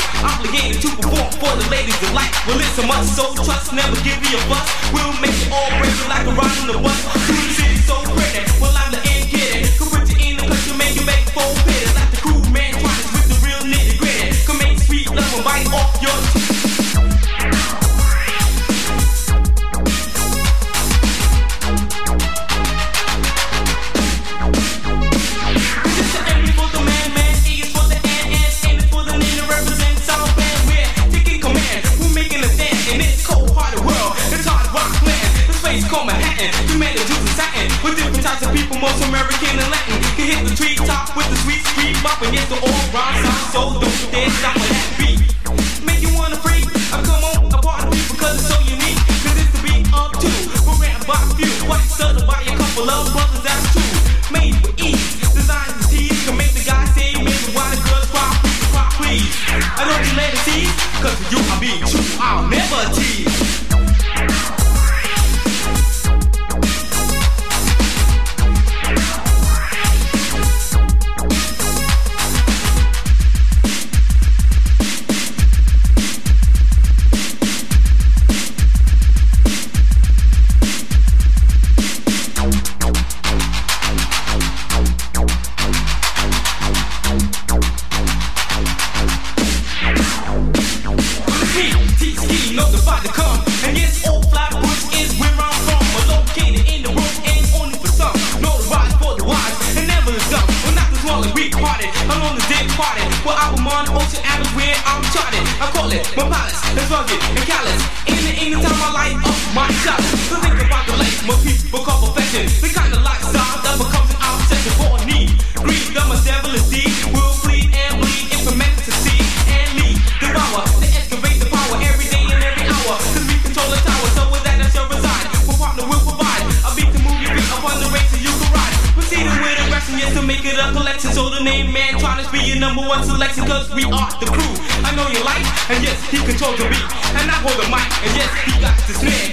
obligated to perform for the ladies of light. Well, it's a must, so trust, never give you a fuss. We'll make it all break like a ride on the bus. Through the city so pretty, well I'm the end kid. Could put you in the country, make you make full pity. Like the crew man trying with the real nitty gritty. Come make sweet love and bite off your teeth. Most American and Latin can hit the treetop with the sweet street bop and get the all rhyme sound. So don't you dare stop with that beat. Make you wanna freak. I come on a party because it's so unique. Cause it's the beat of two. We're ran by a few. What's started by a couple of brothers, that's two. Made for ease. Designed to tease. Can make the guy say maybe why the girls cry please. I don't you let it tease. Cause for you I'll be true. I'll never tease. And yes, he controls the beat, and I hold the mic, and yes, he got the snare.